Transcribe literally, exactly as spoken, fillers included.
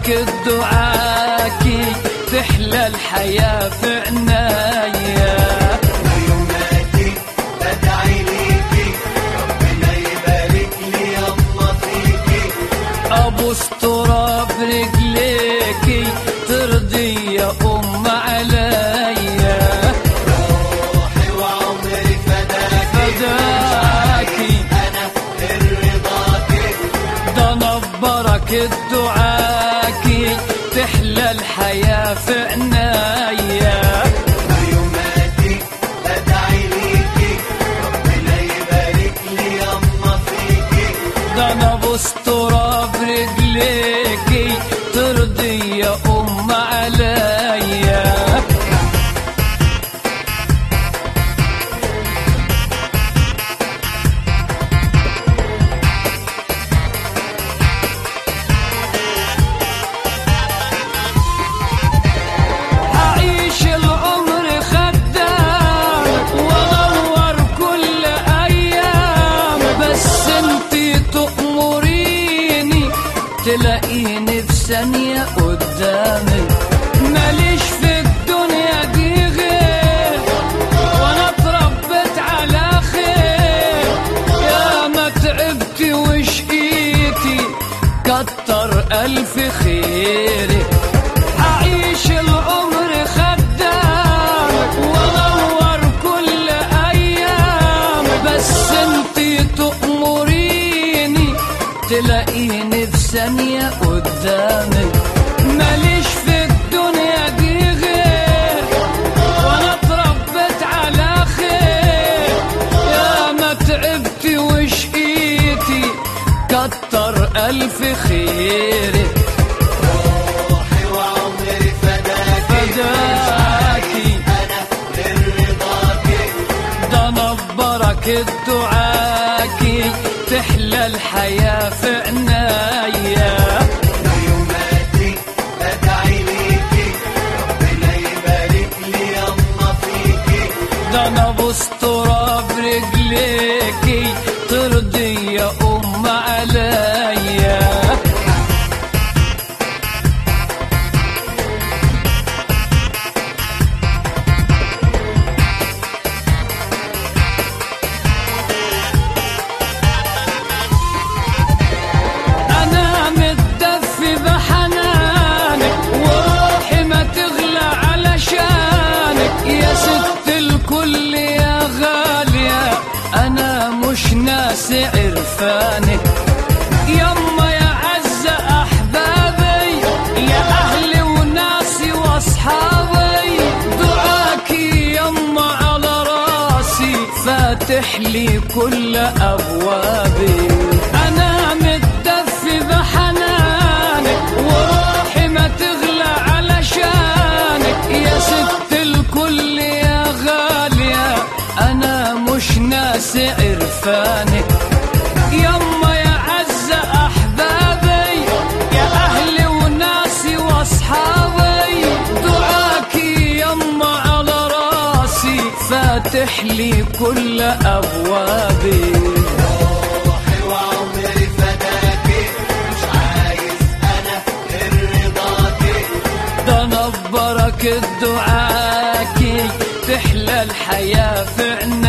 بركة دعاكي تحلى الحياة في عنايا. ويوماتي بدعي ليكي ربنا يبارك لي يما فيكي. ابوس تراب رجليكي ترضي يا ام عليا. روحي وعمري فداكي فداكي انا غير رضاكي. ده انا ببركة دعاكي تحلى الحياة في عنايا. ويوماتي بدعي ليكي ربنا يبارك لي يما فيكي. ده انا ابوس تراب رجليكي ترضي يا ام عليا. هعيش العمر خدام وادور كل ايام، بس انتي تأمريني تلاقيني في ثانية قدامك. ماليش في الدنيا دي غير وانا اتربيت على خير. يا ما تعبتي وشقيتي كتر الف خيرك. هعيش العمر خدامك وادور كل ايام، بس انتي تأمريني تلاقيني في ثانية قدامك. ماليش في الدنيا دي غير وانا اتربيت على خير. يا ما تعبتي وشقيتي كتر الف خيرك. روحي وعمري فداكي فداكي انا غير رضاكي. ده انا ببركة دعاكي تحلى الحياة في عنايا. ويوماتي بدعي ليكي ربنا يبارك لي يما فيكي. ده انا ابوس تراب رجليكي ترضي يا ام عليا. انا متدفي بحنانك وروحي ما تغلى علشانك. يا ست الكل يا غالية انا مش ناسي عرفانك. يما يا عز احبابي يا اهلي وناسي واصحابي، دعاكي يما على راسي فاتح لي كل ابوابي. انا متدفي بحنانك وروحي ما تغلى علشانك. يا ست الكل يا غالية انا مش ناسي عرفانك. يما يا عز احبابي يا اهلي وناسي واصحابي، دعاكي يما على راسي فاتح لي كل ابوابي. روحي وعمري فداكي مش عايز انا غير رضاكي. ده انا ببركة دعاكي تحلى الحياة في عنايا.